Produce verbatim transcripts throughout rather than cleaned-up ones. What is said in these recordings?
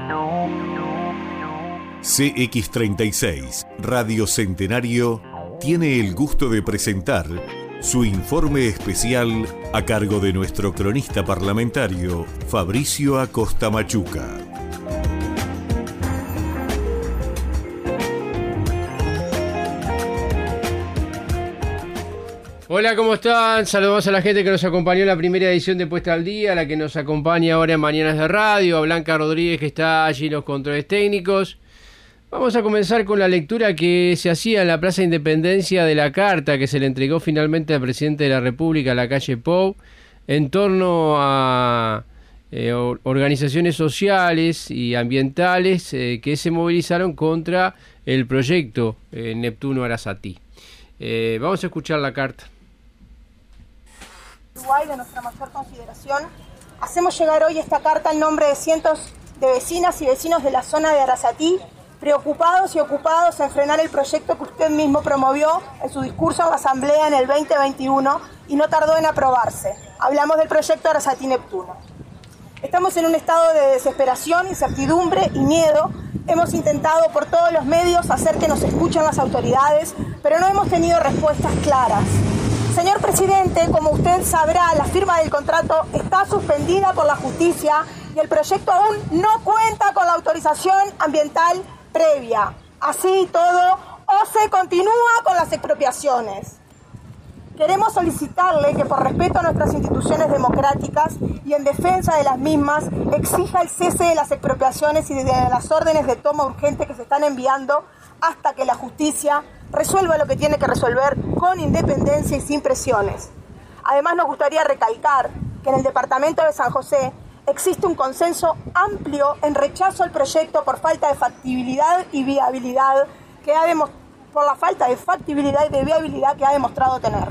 C X treinta y seis, Radio Centenario, tiene el gusto de presentar su informe especial a cargo de nuestro cronista parlamentario, Fabricio Acosta Machuca. Hola, ¿cómo están? Saludamos a la gente que nos acompañó en la primera edición de Puesta al Día, a la que nos acompaña ahora en Mañanas de Radio, a Blanca Rodríguez, que está allí en los controles técnicos. Vamos a comenzar con la lectura que se hacía en la Plaza Independencia de la carta que se le entregó finalmente al presidente de la República, a la calle Pou, en torno a eh, organizaciones sociales y ambientales eh, que se movilizaron contra el proyecto eh, Neptuno Arasatí. Eh, vamos a escuchar la carta. Uruguay, de nuestra mayor consideración, hacemos llegar hoy esta carta en nombre de cientos de vecinas y vecinos de la zona de Arasatí, preocupados y ocupados en frenar el proyecto que usted mismo promovió en su discurso en la Asamblea en el veinte veintiuno y no tardó en aprobarse. Hablamos del proyecto Arasatí Neptuno. Estamos en un estado de desesperación, incertidumbre y miedo. Hemos intentado por todos los medios hacer que nos escuchen las autoridades, pero no hemos tenido respuestas claras. Señor presidente, como usted sabrá, la firma del contrato está suspendida por la justicia y el proyecto aún no cuenta con la autorización ambiental previa. Así todo, o se continúa con las expropiaciones. Queremos solicitarle que por respeto a nuestras instituciones democráticas y en defensa de las mismas, exija el cese de las expropiaciones y de las órdenes de toma urgente que se están enviando hasta que la justicia resuelva lo que tiene que resolver con independencia y sin presiones. Además, nos gustaría recalcar que en el departamento de San José existe un consenso amplio en rechazo al proyecto por falta de factibilidad y viabilidad que ha demostrado, por la falta de factibilidad y de viabilidad que ha demostrado tener.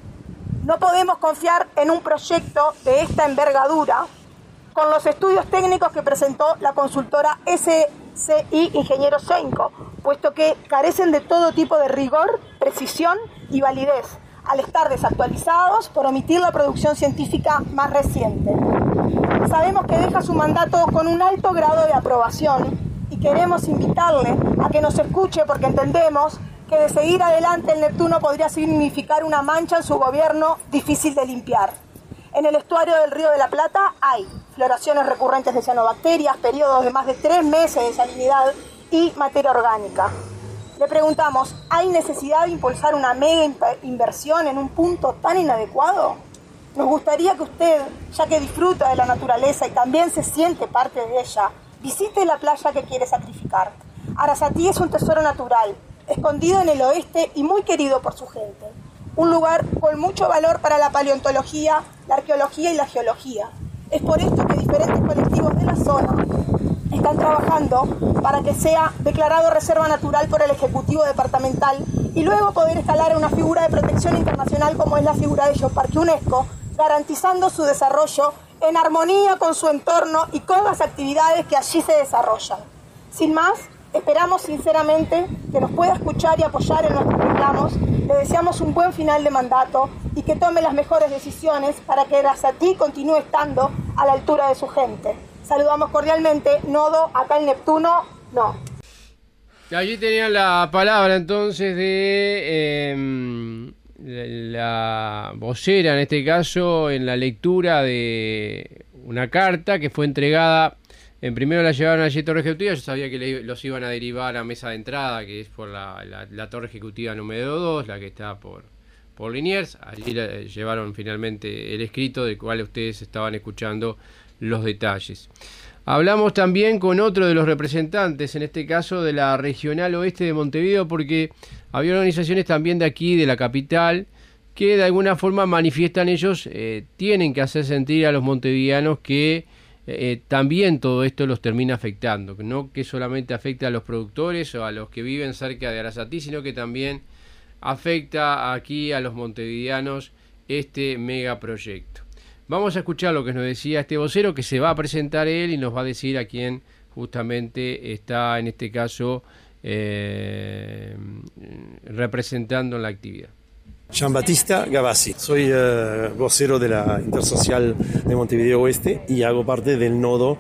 No podemos confiar en un proyecto de esta envergadura con los estudios técnicos que presentó la consultora S C I Ingeniero Senco, puesto que carecen de todo tipo de rigor, precisión y validez, al estar desactualizados por omitir la producción científica más reciente. Sabemos que deja su mandato con un alto grado de aprobación y queremos invitarle a que nos escuche porque entendemos que de seguir adelante el Neptuno podría significar una mancha en su gobierno difícil de limpiar. En el estuario del Río de la Plata hay floraciones recurrentes de cianobacterias, periodos de más de tres meses de salinidad y materia orgánica. Le preguntamos, ¿hay necesidad de impulsar una mega inversión en un punto tan inadecuado? Nos gustaría que usted, ya que disfruta de la naturaleza y también se siente parte de ella, visite la playa que quiere sacrificar. Arasatí es un tesoro natural, escondido en el oeste y muy querido por su gente. Un lugar con mucho valor para la paleontología, la arqueología y la geología. Es por esto que diferentes colectivos de la zona están trabajando para que sea declarado reserva natural por el Ejecutivo Departamental y luego poder escalar a una figura de protección internacional como es la figura de Geoparque UNESCO, garantizando su desarrollo en armonía con su entorno y con las actividades que allí se desarrollan. Sin más, esperamos sinceramente que nos pueda escuchar y apoyar en nuestros reclamos. Le deseamos un buen final de mandato y que tome las mejores decisiones para que Arasatí continúe estando a la altura de su gente. Saludamos cordialmente, Nodo, acá en Neptuno, no. Allí tenían la palabra entonces de eh, la vocera, en este caso, en la lectura de una carta que fue entregada. En primero la llevaron allí a Torre Ejecutiva. Yo sabía que le, los iban a derivar a mesa de entrada, que es por la, la, la Torre Ejecutiva número dos, la que está por, por Liniers. Allí la, llevaron finalmente el escrito del cual ustedes estaban escuchando los detalles. Hablamos también con otro de los representantes, en este caso de la Regional Oeste de Montevideo, porque había organizaciones también de aquí, de la capital, que de alguna forma manifiestan ellos, eh, tienen que hacer sentir a los montevideanos que eh, también todo esto los termina afectando, no que solamente afecta a los productores o a los que viven cerca de Arasatí, sino que también afecta aquí a los montevideanos este megaproyecto. Vamos a escuchar lo que nos decía este vocero, que se va a presentar él y nos va a decir a quién justamente está en este caso eh, representando en la actividad. Jean-Baptiste Gavassi, soy uh, vocero de la Intersocial de Montevideo Oeste y hago parte del nodo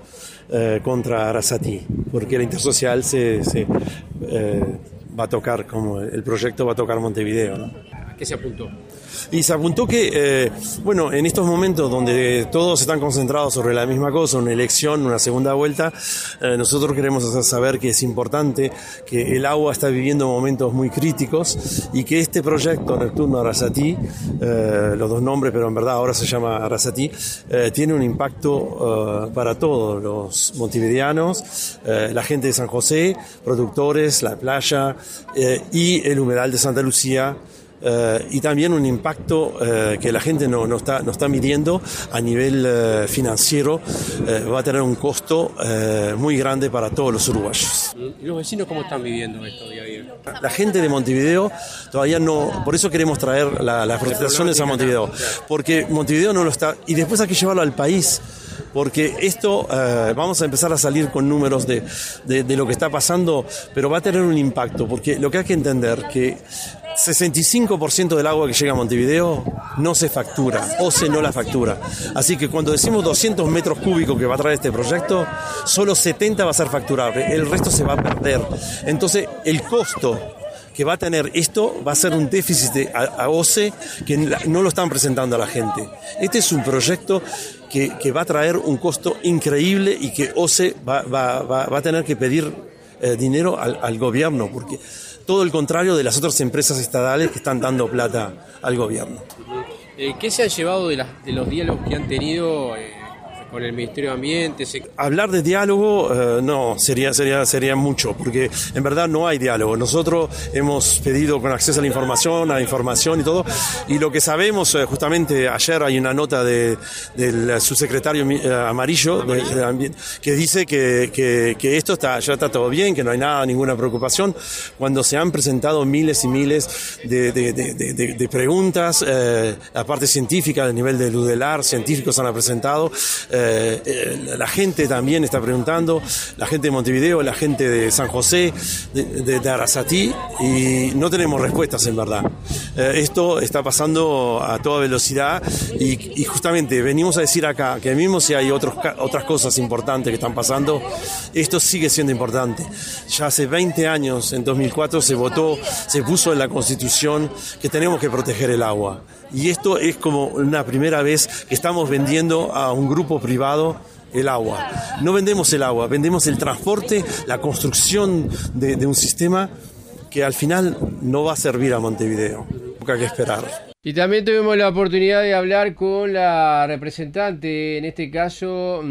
eh, contra Arasati, porque la intersocial se, se eh, va a tocar, como el proyecto va a tocar Montevideo, ¿no? ¿A qué se apuntó? Y se apuntó que, eh, bueno, en estos momentos donde todos están concentrados sobre la misma cosa, una elección, una segunda vuelta, eh, nosotros queremos hacer saber que es importante, que el agua está viviendo momentos muy críticos y que este proyecto Neptuno Arasati, eh, los dos nombres, pero en verdad ahora se llama Arasati, eh, tiene un impacto eh, para todos los montevideanos, eh, la gente de San José, productores, la playa eh, y el humedal de Santa Lucía. Uh, y también un impacto uh, que la gente no, no, está, no está midiendo a nivel uh, financiero, uh, va a tener un costo uh, muy grande para todos los uruguayos. ¿Y los vecinos cómo están viviendo esto día a día? La gente de Montevideo todavía no, por eso queremos traer la, las protestaciones a Montevideo, porque Montevideo no lo está, y después hay que llevarlo al país. Porque esto, eh, vamos a empezar a salir con números de, de, de lo que está pasando, pero va a tener un impacto, porque lo que hay que entender que sesenta y cinco por ciento del agua que llega a Montevideo no se factura, o se no la factura. Así que cuando decimos doscientos metros cúbicos que va a traer este proyecto, solo setenta va a ser facturable, el resto se va a perder. Entonces, el costo que va a tener esto va a ser un déficit a, a O C E que no lo están presentando a la gente. Este es un proyecto que, que va a traer un costo increíble y que O C E va, va, va, va a tener que pedir eh, dinero al, al gobierno, porque todo el contrario de las otras empresas estatales que están dando plata al gobierno. Eh, ¿Qué se han llevado de, las, de los diálogos que han tenido eh, con el Ministerio de Ambiente? Se... Hablar de diálogo eh, no, sería, sería, sería mucho, porque en verdad no hay diálogo. Nosotros hemos pedido con acceso a la información, a la información y todo, y lo que sabemos, eh, justamente ayer hay una nota de, del subsecretario eh, Amarillo, de, de Ambiente, que dice que, que, que esto está, ya está todo bien, que no hay nada, ninguna preocupación, cuando se han presentado miles y miles de, de, de, de, de, de preguntas, eh, la parte científica, a nivel de Ludelar, científicos han presentado, eh, Eh, eh, la gente también está preguntando, la gente de Montevideo, la gente de San José, de, de, de Arasati, y no tenemos respuestas en verdad. Eh, esto está pasando a toda velocidad y, y justamente venimos a decir acá que mismo si hay otros, otras cosas importantes que están pasando, esto sigue siendo importante. Ya hace veinte años, en dos mil cuatro, se votó, se puso en la Constitución que tenemos que proteger el agua. Y esto es como una primera vez que estamos vendiendo a un grupo privado el agua. No vendemos el agua, vendemos el transporte, la construcción de, de un sistema que al final no va a servir a Montevideo. Hay que esperar. Y también tuvimos la oportunidad de hablar con la representante, en este caso,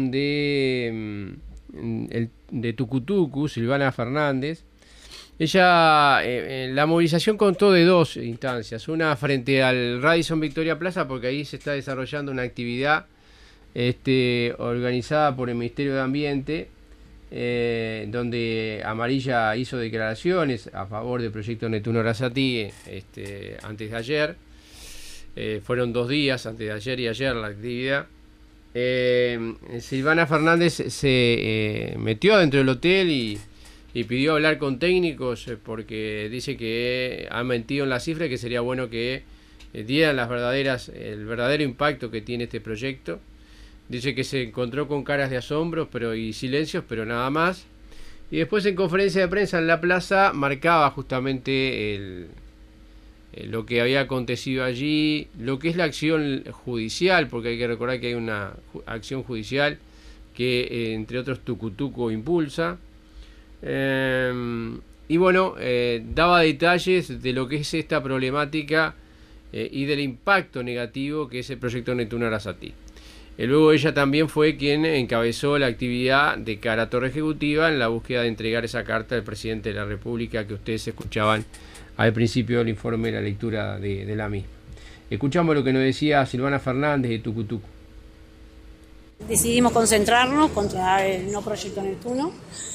de, de Tucutucu, Silvana Fernández. Ella, eh, la movilización contó de dos instancias, una frente al Radisson Victoria Plaza, porque ahí se está desarrollando una actividad este, organizada por el Ministerio de Ambiente, eh, donde Amarilla hizo declaraciones a favor del proyecto Neptuno Arasati este, antes de ayer, eh, fueron dos días, antes de ayer y ayer la actividad. Eh, Silvana Fernández se eh, metió dentro del hotel y y pidió hablar con técnicos porque dice que han mentido en la cifra y que sería bueno que dieran las verdaderas, el verdadero impacto que tiene este proyecto. Dice que se encontró con caras de asombro pero y silencios, pero nada más. Y después en conferencia de prensa en la plaza marcaba justamente el, el, lo que había acontecido allí, lo que es la acción judicial, porque hay que recordar que hay una acción judicial que eh, entre otros Tucutucu impulsa. Eh, y bueno, eh, daba detalles de lo que es esta problemática eh, y del impacto negativo que es el proyecto Neptuno Arasati. Eh, luego ella también fue quien encabezó la actividad de cara a Torre Ejecutiva en la búsqueda de entregar esa carta al presidente de la República que ustedes escuchaban al principio del informe, la lectura de, de la misma. Escuchamos lo que nos decía Silvana Fernández de Tucutucu. Decidimos concentrarnos contra el no proyecto Neptuno.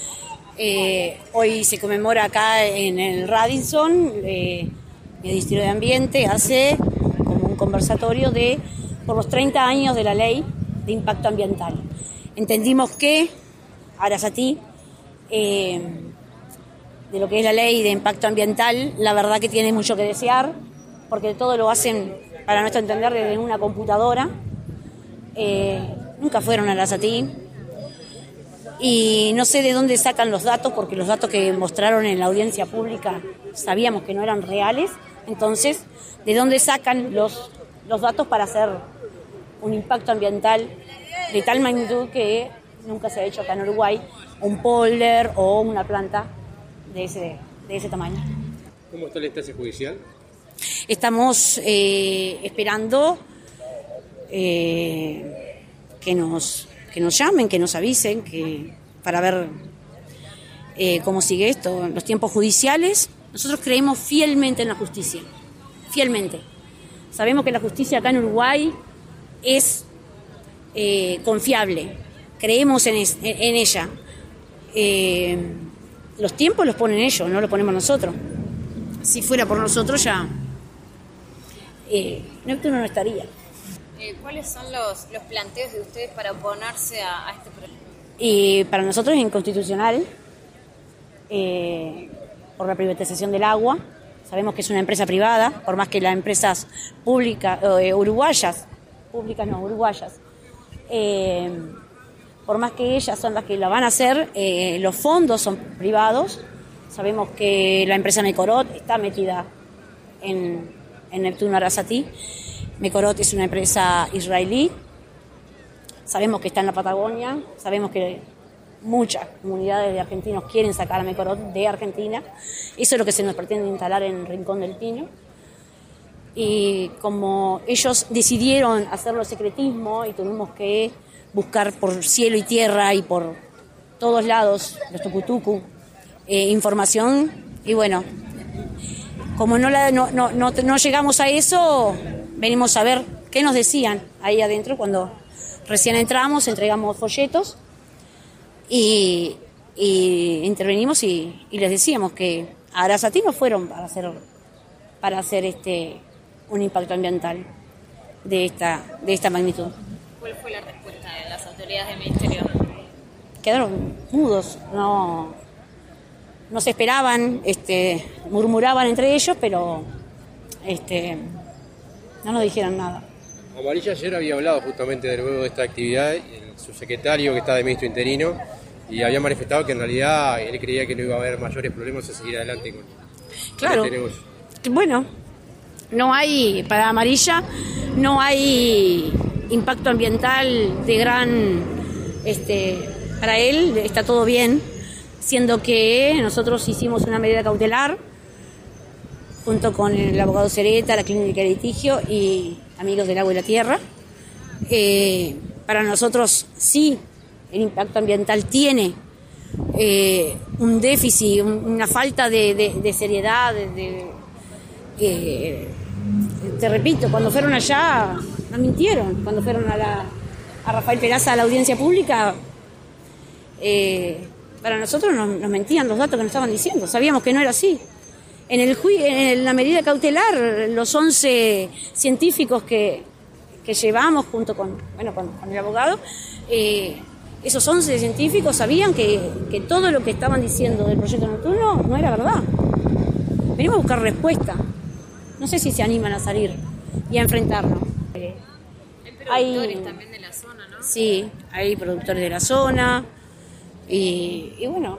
Eh, hoy se conmemora acá en el Radisson, eh, el Ministerio de Ambiente hace como un conversatorio de por los treinta años de la ley de impacto ambiental. Entendimos que Arasati, eh, de lo que es la ley de impacto ambiental, la verdad que tiene mucho que desear, porque todo lo hacen, para nuestro entender, desde una computadora. Eh, nunca fueron a Arasati. y no sé de dónde sacan los datos, porque los datos que mostraron en la audiencia pública sabíamos que no eran reales. Entonces, ¿de dónde sacan los, los datos para hacer un impacto ambiental de tal magnitud que nunca se ha hecho acá en Uruguay, un polder o una planta de ese, de ese tamaño? ¿Cómo está la instancia judicial? Estamos eh, esperando eh, que nos que nos llamen, que nos avisen, que para ver eh, cómo sigue esto. Los tiempos judiciales, nosotros creemos fielmente en la justicia, fielmente. Sabemos que la justicia acá en Uruguay es eh, confiable, creemos en, es, en, en ella. Eh, los tiempos los ponen ellos, no los ponemos nosotros. Si fuera por nosotros ya eh, Neptuno no estaría. Eh, ¿Cuáles son los, los planteos de ustedes para oponerse a, a este proyecto? Y para nosotros es inconstitucional eh, por la privatización del agua. Sabemos que es una empresa privada, por más que las empresas públicas, eh, uruguayas, públicas no, uruguayas, eh, por más que ellas son las que la van a hacer, eh, los fondos son privados. Sabemos que la empresa Mecorot está metida en, en Neptuno Arasatí. Mecorot es una empresa israelí. Sabemos que está en la Patagonia. Sabemos que muchas comunidades de argentinos quieren sacar a Mecorot de Argentina. Eso es lo que se nos pretende instalar en Rincón del Pino. Y como ellos decidieron hacerlo secretismo y tuvimos que buscar por cielo y tierra y por todos lados, los tucutucu, eh, información, y bueno, como no, la, no, no, no, no llegamos a eso, venimos a ver qué nos decían ahí adentro cuando recién entramos, entregamos folletos y, y intervenimos y, y les decíamos que a Arasatí no fueron para hacer, para hacer este, un impacto ambiental de esta, de esta magnitud. ¿Cuál fue la respuesta de las autoridades del Ministerio? Quedaron mudos, no, no se esperaban, este, murmuraban entre ellos, pero este, no nos dijeron nada. Amarilla ayer había hablado justamente de luego de esta actividad, el subsecretario que está de ministro interino, y había manifestado que en realidad él creía que no iba a haber mayores problemas en seguir adelante con, claro, con este negocio. Bueno, no hay, para Amarilla, no hay impacto ambiental de gran, este, para él está todo bien, siendo que nosotros hicimos una medida cautelar junto con el abogado Cereta, la clínica de litigio y Amigos del Agua y la Tierra. Eh, para nosotros sí, el impacto ambiental tiene eh, un déficit, un, una falta de, de, de seriedad, de, de, eh, te repito, cuando fueron allá nos mintieron, cuando fueron a, la, a Rafael Peraza a la audiencia pública, eh, para nosotros nos, nos mentían los datos que nos estaban diciendo, sabíamos que no era así. En, el ju- en la medida cautelar, los once científicos que, que llevamos junto con, bueno, con, con el abogado, eh, esos once científicos sabían que, que todo lo que estaban diciendo del proyecto Neptuno no era verdad. Venimos a buscar respuesta. No sé si se animan a salir y a enfrentarnos. Hay productores hay, también de la zona, ¿no? Sí, hay productores de la zona y, y bueno,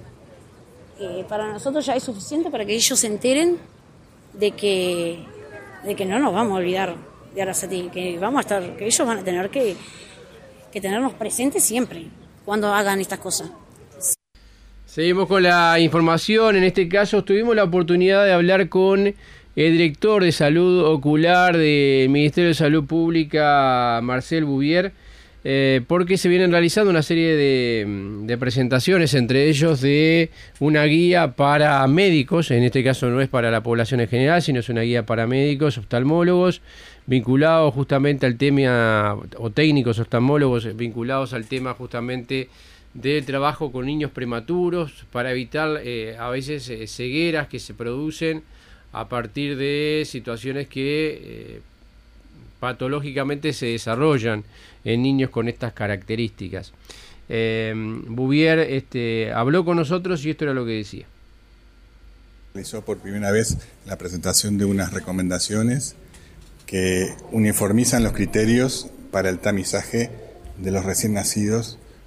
eh, para nosotros ya es suficiente para que ellos se enteren de que, de que no nos vamos a olvidar de Arasatí, que vamos a estar, que ellos van a tener que, que tenernos presentes siempre cuando hagan estas cosas. Seguimos con la información. En este caso tuvimos la oportunidad de hablar con el director de Salud Ocular del Ministerio de Salud Pública, Marcel Bouvier, eh, porque se vienen realizando una serie de, de presentaciones, entre ellos de una guía para médicos. En este caso no es para la población en general, sino es una guía para médicos, oftalmólogos, vinculados justamente al tema, o técnicos oftalmólogos vinculados al tema justamente del trabajo con niños prematuros, para evitar eh, a veces eh, cegueras que se producen a partir de situaciones que eh, patológicamente se desarrollan en niños con estas características. Eh, Bouvier este, habló con nosotros y esto era lo que decía. Realizó por primera vez la presentación de unas recomendaciones que uniformizan los criterios para el tamizaje de los recién nacidos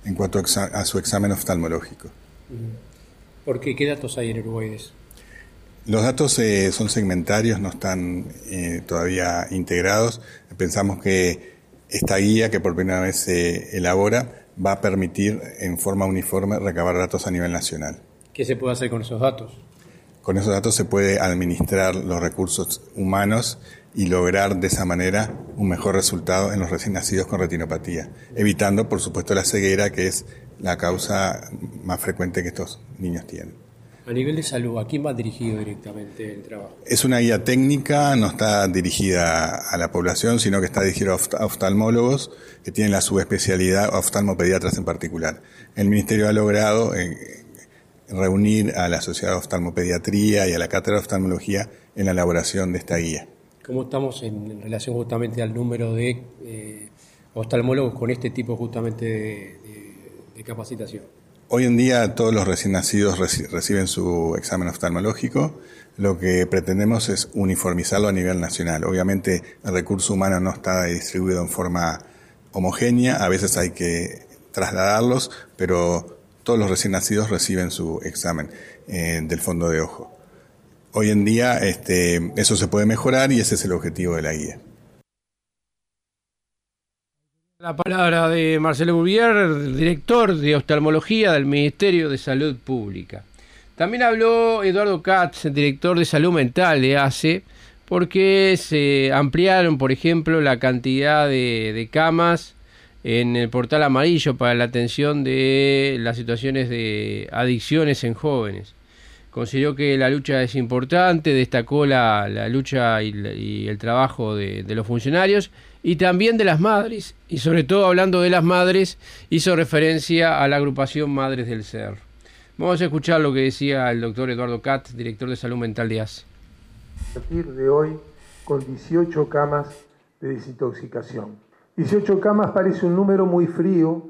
en cuanto a su examen oftalmológico. ¿Por qué? ¿Qué datos hay en Uruguay de eso? Los datos eh, son segmentarios, no están eh, todavía integrados. Pensamos que esta guía, que por primera vez se elabora, va a permitir en forma uniforme recabar datos a nivel nacional. ¿Qué se puede hacer con esos datos? Con esos datos se puede administrar los recursos humanos y lograr de esa manera un mejor resultado en los recién nacidos con retinopatía, evitando, por supuesto, la ceguera, que es la causa más frecuente que estos niños tienen. A nivel de salud, ¿a quién va dirigido directamente el trabajo? Es una guía técnica, no está dirigida a la población, sino que está dirigida a oftalmólogos que tienen la subespecialidad, oftalmopediatras en particular. El Ministerio ha logrado eh, reunir a la Sociedad de Oftalmopediatría y a la Cátedra de Oftalmología en la elaboración de esta guía. ¿Cómo estamos en, en relación justamente al número de eh, oftalmólogos con este tipo justamente de, de, de capacitación? Hoy en día todos los recién nacidos reci- reciben su examen oftalmológico. Lo que pretendemos es uniformizarlo a nivel nacional. Obviamente el recurso humano no está distribuido en forma homogénea, a veces hay que trasladarlos, pero todos los recién nacidos reciben su examen eh, del fondo de ojo. Hoy en día este, eso se puede mejorar y ese es el objetivo de la guía. La palabra de Marcelo Bouvier, director de oftalmología del Ministerio de Salud Pública. También habló Eduardo Katz, director de salud mental de A C E, porque se ampliaron, por ejemplo, la cantidad de, de camas en el portal amarillo para la atención de las situaciones de adicciones en jóvenes. Consideró que la lucha es importante, destacó la, la lucha y, y el trabajo de, de los funcionarios y también de las madres, y sobre todo hablando de las madres, hizo referencia a la agrupación Madres del Cerro. Vamos a escuchar lo que decía el doctor Eduardo Katz, director de salud mental de A C E. A partir de hoy, con dieciocho camas de desintoxicación. dieciocho camas parece un número muy frío,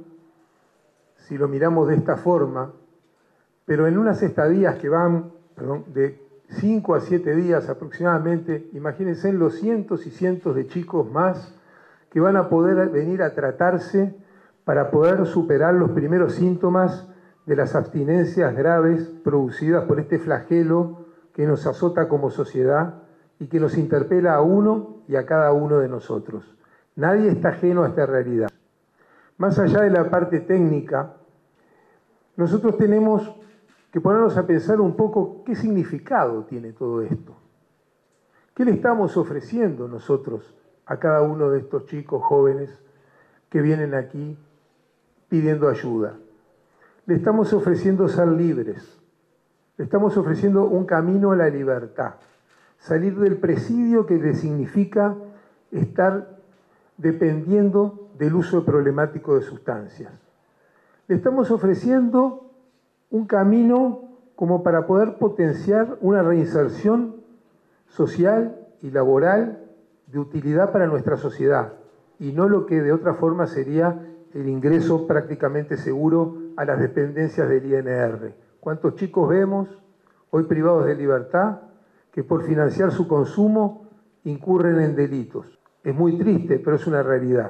si lo miramos de esta forma, pero en unas estadías que van perdón, de cinco a siete días aproximadamente, imagínense los cientos y cientos de chicos más que van a poder venir a tratarse para poder superar los primeros síntomas de las abstinencias graves producidas por este flagelo que nos azota como sociedad y que nos interpela a uno y a cada uno de nosotros. Nadie está ajeno a esta realidad. Más allá de la parte técnica, nosotros tenemos que ponernos a pensar un poco qué significado tiene todo esto. ¿Qué le estamos ofreciendo nosotros a cada uno de estos chicos jóvenes que vienen aquí pidiendo ayuda? Le estamos ofreciendo ser libres, le estamos ofreciendo un camino a la libertad, salir del presidio que le significa estar dependiendo del uso problemático de sustancias. Le estamos ofreciendo un camino como para poder potenciar una reinserción social y laboral de utilidad para nuestra sociedad y no lo que de otra forma sería el ingreso prácticamente seguro a las dependencias del I N R. ¿Cuántos chicos vemos hoy privados de libertad que por financiar su consumo incurren en delitos? Es muy triste, pero es una realidad.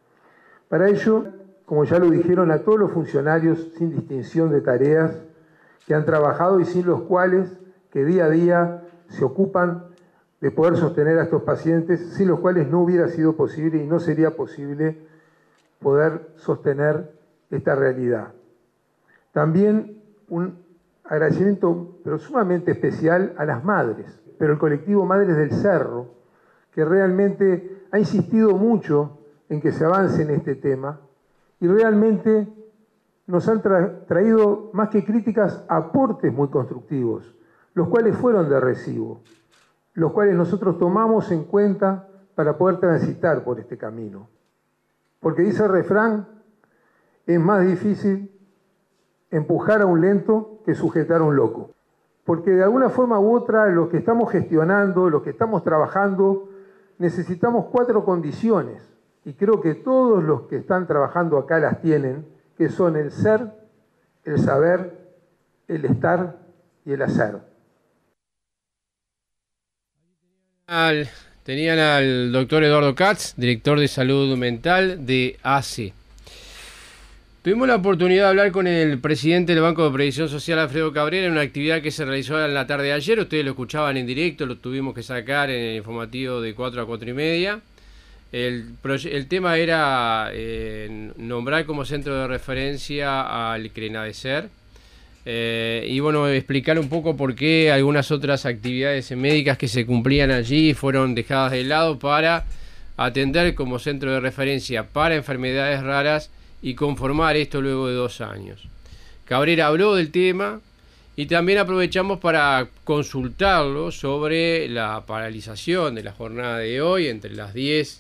Para ello, como ya lo dijeron a todos los funcionarios sin distinción de tareas que han trabajado y sin los cuales que día a día se ocupan de poder sostener a estos pacientes, sin los cuales no hubiera sido posible y no sería posible poder sostener esta realidad. También un agradecimiento, pero sumamente especial, a las madres, pero el colectivo Madres del Cerro, que realmente ha insistido mucho en que se avance en este tema y realmente nos han tra- traído, más que críticas, aportes muy constructivos, los cuales fueron de recibo, los cuales nosotros tomamos en cuenta para poder transitar por este camino. Porque dice el refrán, es más difícil empujar a un lento que sujetar a un loco. Porque de alguna forma u otra, los que estamos gestionando, los que estamos trabajando, necesitamos cuatro condiciones. Y creo que todos los que están trabajando acá las tienen, que son el ser, el saber, el estar y el hacer. Al, tenían al doctor Eduardo Katz, director de salud mental de A C E. Tuvimos la oportunidad de hablar con el presidente del Banco de Previsión Social, Alfredo Cabrera, en una actividad que se realizó en la tarde de ayer. Ustedes lo escuchaban en directo, lo tuvimos que sacar en el informativo de cuatro a cuatro y media. El, el tema era eh, nombrar como centro de referencia al CRENADESER. Eh, y bueno, explicar un poco por qué algunas otras actividades médicas que se cumplían allí fueron dejadas de lado para atender como centro de referencia para enfermedades raras y conformar esto luego de dos años. Cabrera habló del tema y también aprovechamos para consultarlo sobre la paralización de la jornada de hoy entre las diez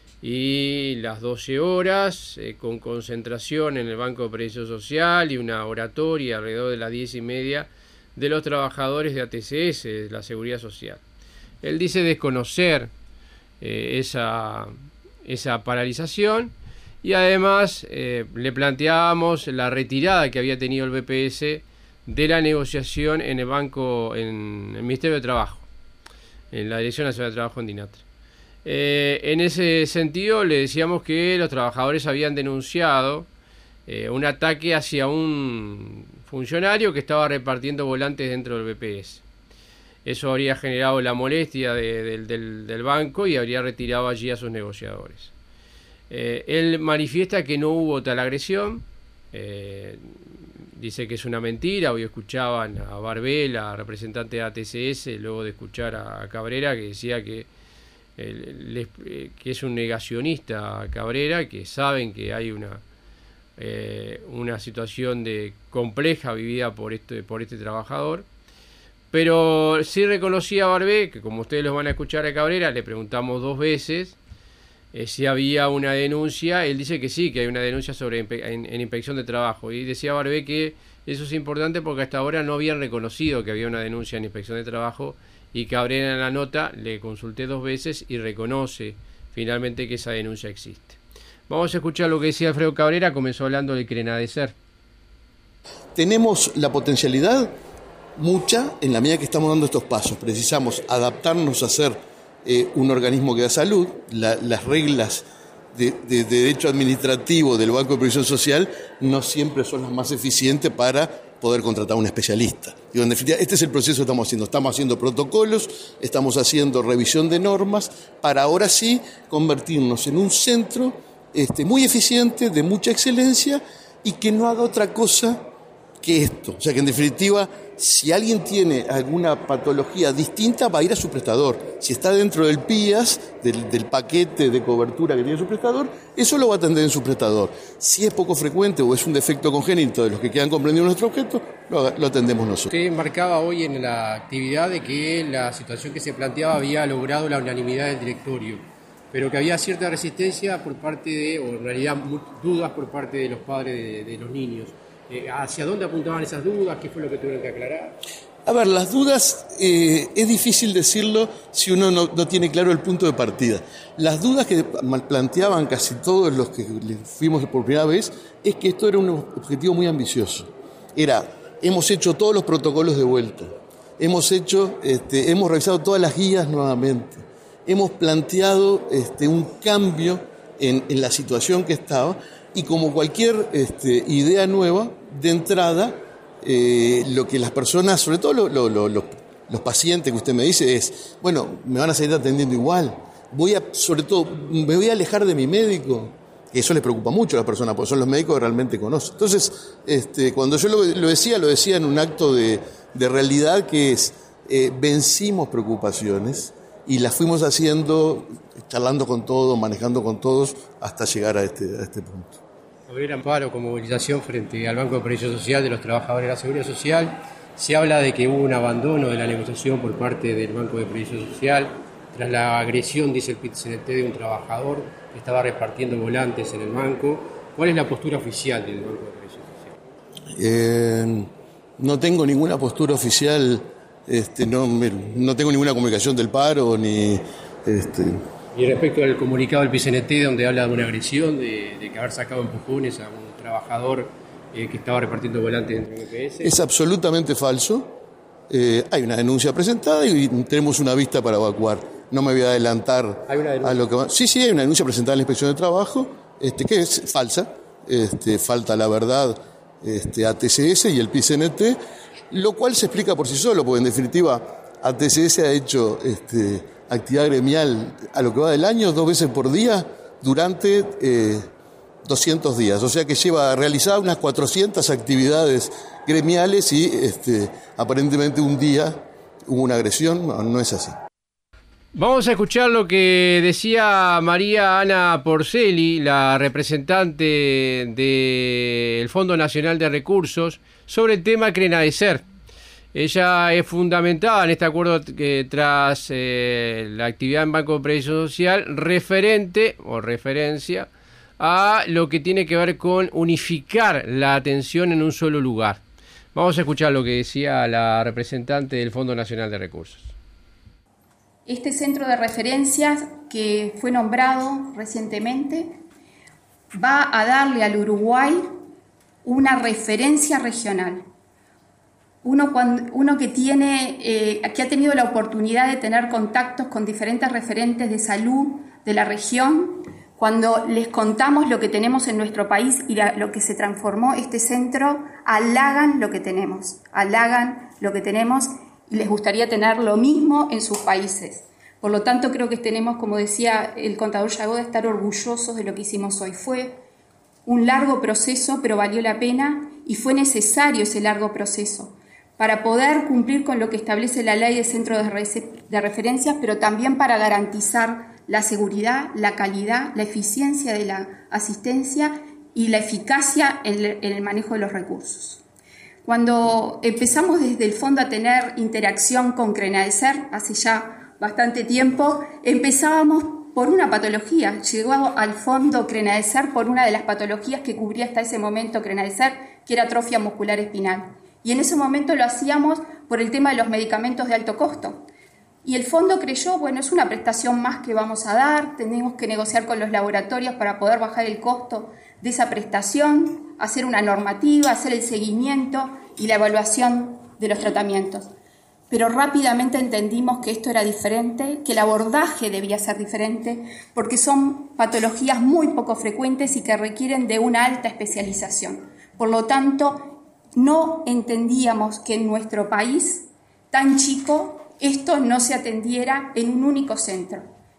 y las doce horas, eh, con concentración en el Banco de Previsión Social y una oratoria alrededor de las diez y media de los trabajadores de A T C S, de la Seguridad Social. Él dice desconocer eh, esa, esa paralización y además eh, le planteábamos la retirada que había tenido el B P S de la negociación en el Banco, en el Ministerio de Trabajo, en la Dirección Nacional de Trabajo en DINATRE. Eh, en ese sentido le decíamos que los trabajadores habían denunciado eh, un ataque hacia un funcionario que estaba repartiendo volantes dentro del B P S. Eso habría generado la molestia de, de, del, del banco y habría retirado allí a sus negociadores. Eh, él manifiesta que no hubo tal agresión, eh, dice que es una mentira. Hoy escuchaban a Barbela, representante de A T C S, luego de escuchar a Cabrera, que decía que El, el, que es un negacionista Cabrera, que saben que hay una eh, una situación de compleja vivida por este por este trabajador, pero sí reconocía Barbé, que como ustedes los van a escuchar a Cabrera, le preguntamos dos veces eh, si había una denuncia. Él dice que sí, que hay una denuncia sobre en, en inspección de trabajo, y decía Barbé que eso es importante porque hasta ahora no habían reconocido que había una denuncia en inspección de trabajo. Y Cabrera en la nota le consulté dos veces y reconoce finalmente que esa denuncia existe. Vamos a escuchar lo que decía Alfredo Cabrera. Comenzó hablando del CRENADESER. Tenemos la potencialidad mucha en la medida que estamos dando estos pasos. Precisamos adaptarnos a ser eh, un organismo que da salud. La, las reglas de, de, de derecho administrativo del Banco de Previsión Social no siempre son las más eficientes para poder contratar a un especialista. Digo, en definitiva, este es el proceso que estamos haciendo. Estamos haciendo protocolos, estamos haciendo revisión de normas, para ahora sí convertirnos en un centro este, muy eficiente, de mucha excelencia, y que no haga otra cosa que esto. O sea, que en definitiva, si alguien tiene alguna patología distinta, va a ir a su prestador. Si está dentro del P I A S, del, del paquete de cobertura que tiene su prestador, eso lo va a atender en su prestador. Si es poco frecuente o es un defecto congénito de los que quedan comprendidos nuestro objeto, lo, lo atendemos nosotros. Usted marcaba hoy en la actividad de que la situación que se planteaba había logrado la unanimidad del directorio, pero que había cierta resistencia por parte de, o en realidad dudas por parte de los padres de, de los niños. Eh, ¿Hacia dónde apuntaban esas dudas? ¿Qué fue lo que tuvieron que aclarar? A ver, las dudas, eh, es difícil decirlo si uno no, no tiene claro el punto de partida. Las dudas que planteaban casi todos los que fuimos por primera vez es que esto era un objetivo muy ambicioso. Era, hemos hecho todos los protocolos de vuelta, hemos hecho, este, hemos revisado todas las guías nuevamente, hemos planteado este, un cambio en, en la situación que estaba. Y como cualquier este, idea nueva, de entrada, eh, lo que las personas, sobre todo lo, lo, lo, lo, los pacientes que usted me dice es, bueno, me van a seguir atendiendo igual, voy a, sobre todo, me voy a alejar de mi médico. Eso les preocupa mucho a las personas, porque son los médicos que realmente conocen. Entonces, este, cuando yo lo, lo decía, lo decía en un acto de, de realidad que es, eh, vencimos preocupaciones y las fuimos haciendo, charlando con todos, manejando con todos, hasta llegar a este, a este punto. Abrir amparo con movilización frente al Banco de Previsión Social de los trabajadores de la Seguridad Social. Se habla de que hubo un abandono de la negociación por parte del Banco de Previsión Social tras la agresión, dice el P I T C N T, de un trabajador que estaba repartiendo volantes en el banco. ¿Cuál es la postura oficial del Banco de Previsión Social? Eh, no tengo ninguna postura oficial, este, no, no tengo ninguna comunicación del paro ni... Este, Y respecto al comunicado del P C N T, donde habla de una agresión, de, de que haber sacado empujones a un trabajador eh, que estaba repartiendo volantes dentro del B P S. Es absolutamente falso. Eh, hay una denuncia presentada y tenemos una vista para evacuar. No me voy a adelantar ¿Hay una denuncia? a lo que va. Sí, sí, hay una denuncia presentada en la Inspección de Trabajo, este, que es falsa. este, Falta la Verdad, este, A T C S y el P I C N T, lo cual se explica por sí solo, porque en definitiva A T C S ha hecho este, actividad gremial a lo que va del año, dos veces por día, durante eh, doscientos días. O sea que lleva realizadas unas cuatrocientas actividades gremiales y este, aparentemente un día hubo una agresión. No, no es así. Vamos a escuchar lo que decía María Ana Porceli, la representante del Fondo Nacional de Recursos, sobre el tema Crenadecer. Ella es fundamentada en este acuerdo que tras eh, la actividad en Banco de Previsión Social referente o referencia a lo que tiene que ver con unificar la atención en un solo lugar. Vamos a escuchar lo que decía la representante del Fondo Nacional de Recursos. Este centro de referencias que fue nombrado recientemente va a darle al Uruguay una referencia regional. Uno, cuando, uno que, tiene, eh, que ha tenido la oportunidad de tener contactos con diferentes referentes de salud de la región, cuando les contamos lo que tenemos en nuestro país y la, lo que se transformó este centro, halagan lo que tenemos, halagan lo que tenemos y les gustaría tener lo mismo en sus países. Por lo tanto, creo que tenemos, como decía el contador Yagoda, estar orgullosos de lo que hicimos hoy. Fue un largo proceso, pero valió la pena y fue necesario ese largo proceso para poder cumplir con lo que establece la ley de centro de, de referencias, pero también para garantizar la seguridad, la calidad, la eficiencia de la asistencia y la eficacia en, en el manejo de los recursos. Cuando empezamos desde el fondo a tener interacción con Crenadecer, hace ya bastante tiempo, empezábamos por una patología. Llegó al fondo Crenadecer por una de las patologías que cubría hasta ese momento Crenadecer, que era atrofia muscular espinal. Y en ese momento lo hacíamos por el tema de los medicamentos de alto costo. Y el fondo creyó, bueno, es una prestación más que vamos a dar, tenemos que negociar con los laboratorios para poder bajar el costo de esa prestación, hacer una normativa, hacer el seguimiento y la evaluación de los tratamientos. Pero rápidamente entendimos que esto era diferente, que el abordaje debía ser diferente, porque son patologías muy poco frecuentes y que requieren de una alta especialización. Por lo tanto, no entendíamos que en nuestro país tan chico esto no se atendiera en un único centro,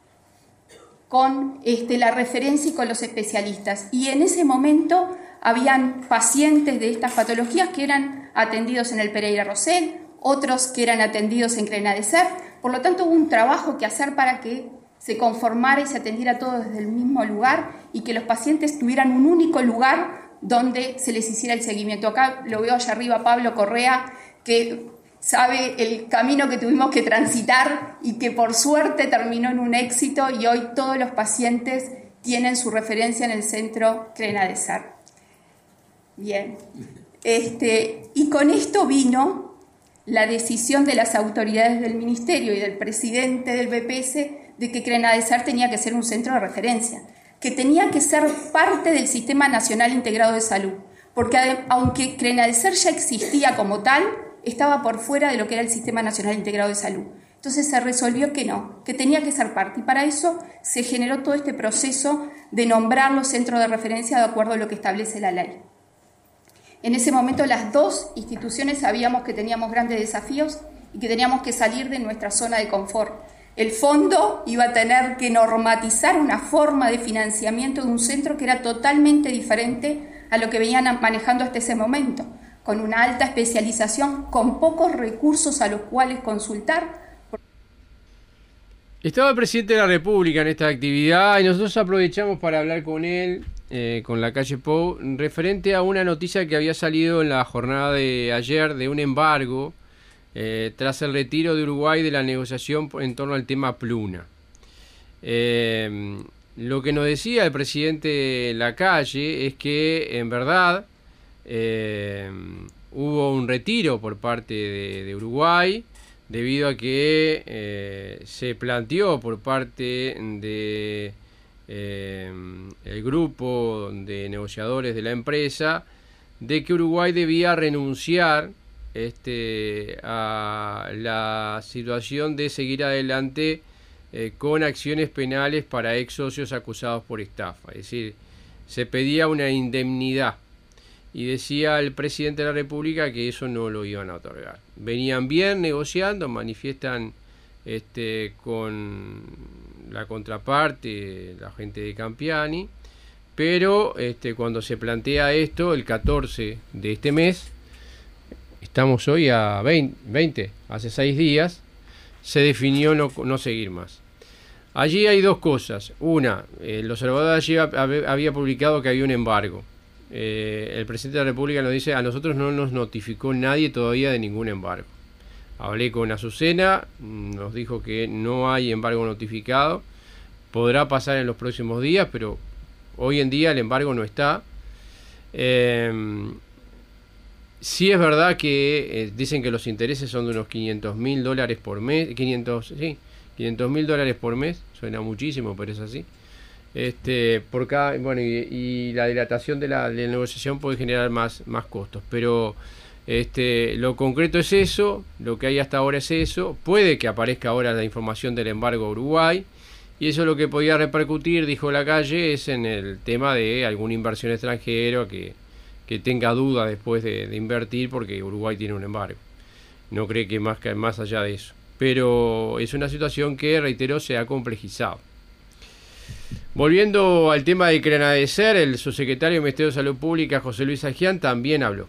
con este, la referencia y con los especialistas. Y en ese momento habían pacientes de estas patologías que eran atendidos en el Pereira Rosell, otros que eran atendidos en Crenadecer. Por lo tanto, hubo un trabajo que hacer para que se conformara y se atendiera todo desde el mismo lugar y que los pacientes tuvieran un único lugar donde se les hiciera el seguimiento. Acá lo veo allá arriba Pablo Correa, que sabe el camino que tuvimos que transitar y que por suerte terminó en un éxito y hoy todos los pacientes tienen su referencia en el centro Crenadecer. Bien, este, y con esto vino la decisión de las autoridades del Ministerio y del presidente del B P S de que Crenadecer tenía que ser un centro de referencia, que tenía que ser parte del Sistema Nacional Integrado de Salud, porque aunque Crenadecer ya existía como tal, estaba por fuera de lo que era el Sistema Nacional Integrado de Salud. Entonces se resolvió que no, que tenía que ser parte, y para eso se generó todo este proceso de nombrar los centros de referencia de acuerdo a lo que establece la ley. En ese momento las dos instituciones sabíamos que teníamos grandes desafíos y que teníamos que salir de nuestra zona de confort. El fondo iba a tener que normatizar una forma de financiamiento de un centro que era totalmente diferente a lo que venían manejando hasta ese momento, con una alta especialización, con pocos recursos a los cuales consultar. Estaba el presidente de la República en esta actividad y nosotros aprovechamos para hablar con él, eh, con la calle Pou, referente a una noticia que había salido en la jornada de ayer de un embargo Eh, tras el retiro de Uruguay de la negociación en torno al tema Pluna. Eh, lo que nos decía el presidente Lacalle es que en verdad eh, hubo un retiro por parte de, de Uruguay debido a que eh, se planteó por parte de eh, el grupo de negociadores de la empresa de que Uruguay debía renunciar Este, a la situación de seguir adelante eh, con acciones penales para ex socios acusados por estafa. Es decir, se pedía una indemnidad. Y decía el presidente de la República que eso no lo iban a otorgar. Venían bien negociando, manifiestan este, con la contraparte, la gente de Campiani, pero este, cuando se plantea esto, el catorce de este mes, estamos hoy a veinte, hace seis días, se definió no, no seguir más. Allí hay dos cosas. Una, el observador allí había publicado que había un embargo. Eh, el presidente de la República nos dice: a nosotros no nos notificó nadie todavía de ningún embargo. Hablé con Azucena, nos dijo que no hay embargo notificado. Podrá pasar en los próximos días, pero hoy en día el embargo no está. Eh, sí es verdad que eh, dicen que los intereses son de unos quinientos mil dólares por mes. quinientos, sí, quinientos mil dólares por mes. Suena muchísimo, pero es así. Este, por cada, bueno, y, y la dilatación de la, de la negociación puede generar más, más costos, pero este, lo concreto es eso, lo que hay hasta ahora es eso. Puede que aparezca ahora la información del embargo a Uruguay, y eso lo que podría repercutir, dijo Lacalle, es en el tema de alguna inversión extranjera que, que tenga duda después de, de invertir, porque Uruguay tiene un embargo. No cree que más, que más allá de eso, pero es una situación que, reitero, se ha complejizado. Volviendo al tema de Crenadecer, el subsecretario del Ministerio de Salud Pública, José Luis Agián, también habló.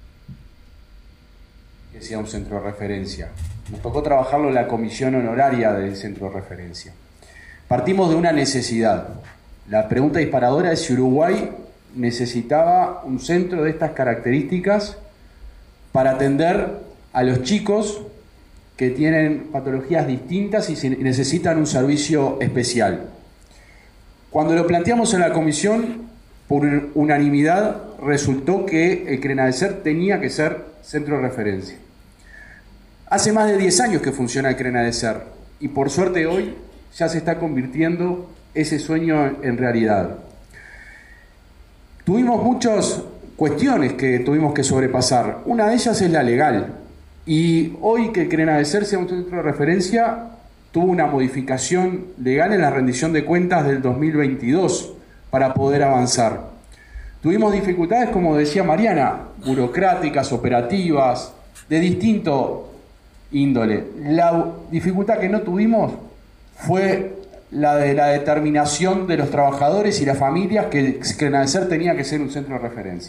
Que sea un centro de referencia. Nos tocó trabajarlo en la comisión honoraria del centro de referencia. Partimos de una necesidad. La pregunta disparadora es si Uruguay necesitaba un centro de estas características para atender a los chicos que tienen patologías distintas y necesitan un servicio especial. Cuando lo planteamos en la comisión, por unanimidad, resultó que el Crenadecer tenía que ser centro de referencia. Hace más de diez años que funciona el Crenadecer y por suerte hoy ya se está convirtiendo ese sueño en realidad. Tuvimos muchas cuestiones que tuvimos que sobrepasar. Una de ellas es la legal. Y hoy que el Crenadecer sea un centro de referencia tuvo una modificación legal en la rendición de cuentas del dos mil veintidós para poder avanzar. Tuvimos dificultades, como decía Mariana, burocráticas, operativas, de distinto índole. La dificultad que no tuvimos fue la de la determinación de los trabajadores y las familias que el Crenadecer tenía que ser un centro de referencia.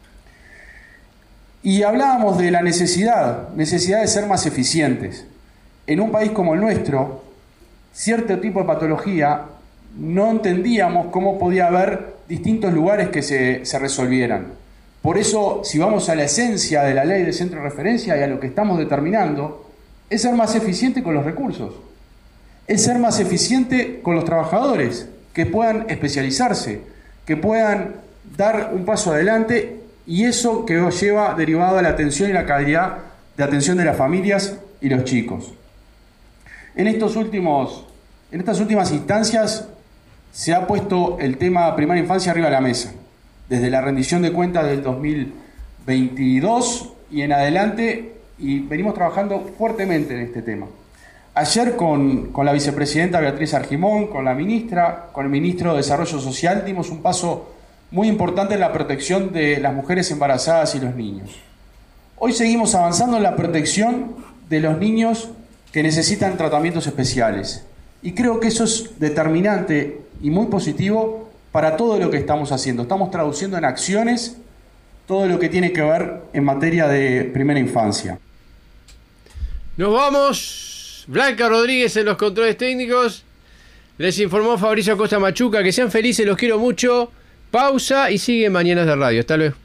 Y hablábamos de la necesidad, necesidad de ser más eficientes. En un país como el nuestro, cierto tipo de patología, no entendíamos cómo podía haber distintos lugares que se, se resolvieran. Por eso, si vamos a la esencia de la ley de centro de referencia y a lo que estamos determinando, es ser más eficiente con los recursos, es ser más eficiente con los trabajadores, que puedan especializarse, que puedan dar un paso adelante, y eso que lleva derivado a la atención y la calidad de atención de las familias y los chicos. En, estos últimos, en estas últimas instancias se ha puesto el tema primaria infancia arriba de la mesa, desde la rendición de cuentas del dos mil veintidós y en adelante, y venimos trabajando fuertemente en este tema. Ayer con, con la vicepresidenta Beatriz Argimón, con la ministra, con el ministro de Desarrollo Social, dimos un paso muy importante en la protección de las mujeres embarazadas y los niños. Hoy seguimos avanzando en la protección de los niños que necesitan tratamientos especiales. Y creo que eso es determinante y muy positivo para todo lo que estamos haciendo. Estamos traduciendo en acciones todo lo que tiene que ver en materia de primera infancia. Nos vamos. Blanca Rodríguez en los controles técnicos. Les informó Fabricio Acosta Machuca. Que sean felices, los quiero mucho. Pausa y sigue Mañanas de Radio. Hasta luego.